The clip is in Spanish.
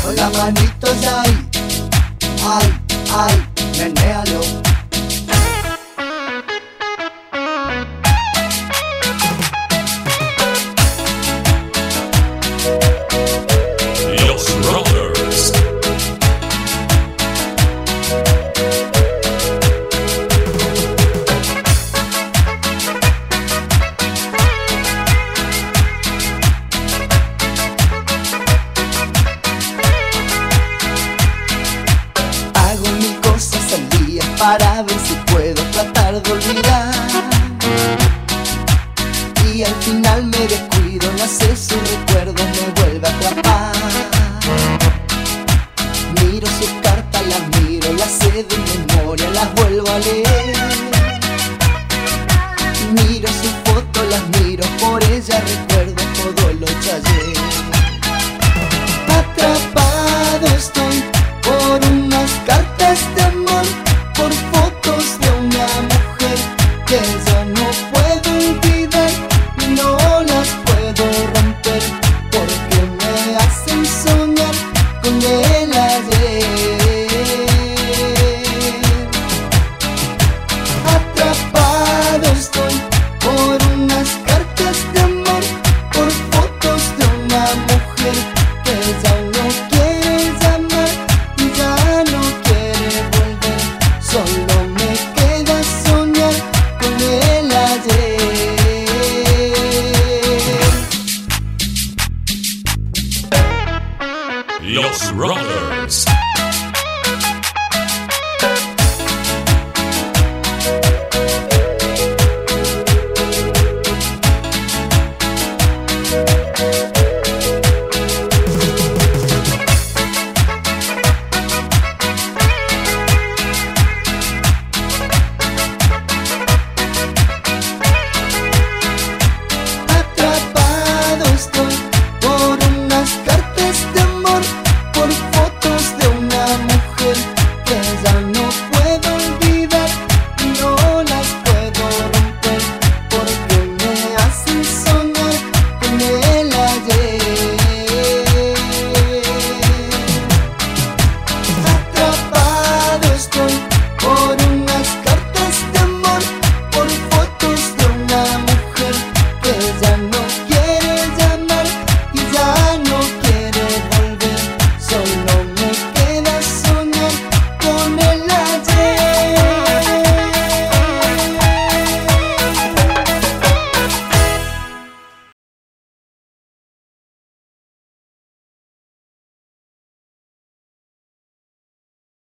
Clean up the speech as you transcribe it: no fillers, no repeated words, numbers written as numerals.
Con las manitos ahí, ay, ay, menéalo. Los Brothers. Hago mil cosas al día para ver si puedo tratar de olvidar, y al final me descuido, no sé, su recuerdo me vuelve a atrapar. Miro sus cartas, las miro, las sé de memoria, las vuelvo a leer. Miro sus fotos, las miro, por ella recuerdo todo lo que ayer. Atrapado estoy por unas cartas de amor, por fotos de una mujer que ya no puedo olvidar, no las puedo romper, porque me hacen soñar con el ayer. Atrapado estoy por unas cartas de amor, por fotos de una mujer que ya no quiere llamar y ya no quiere volver, solo me queda soñar con el ayer. Los Brothers.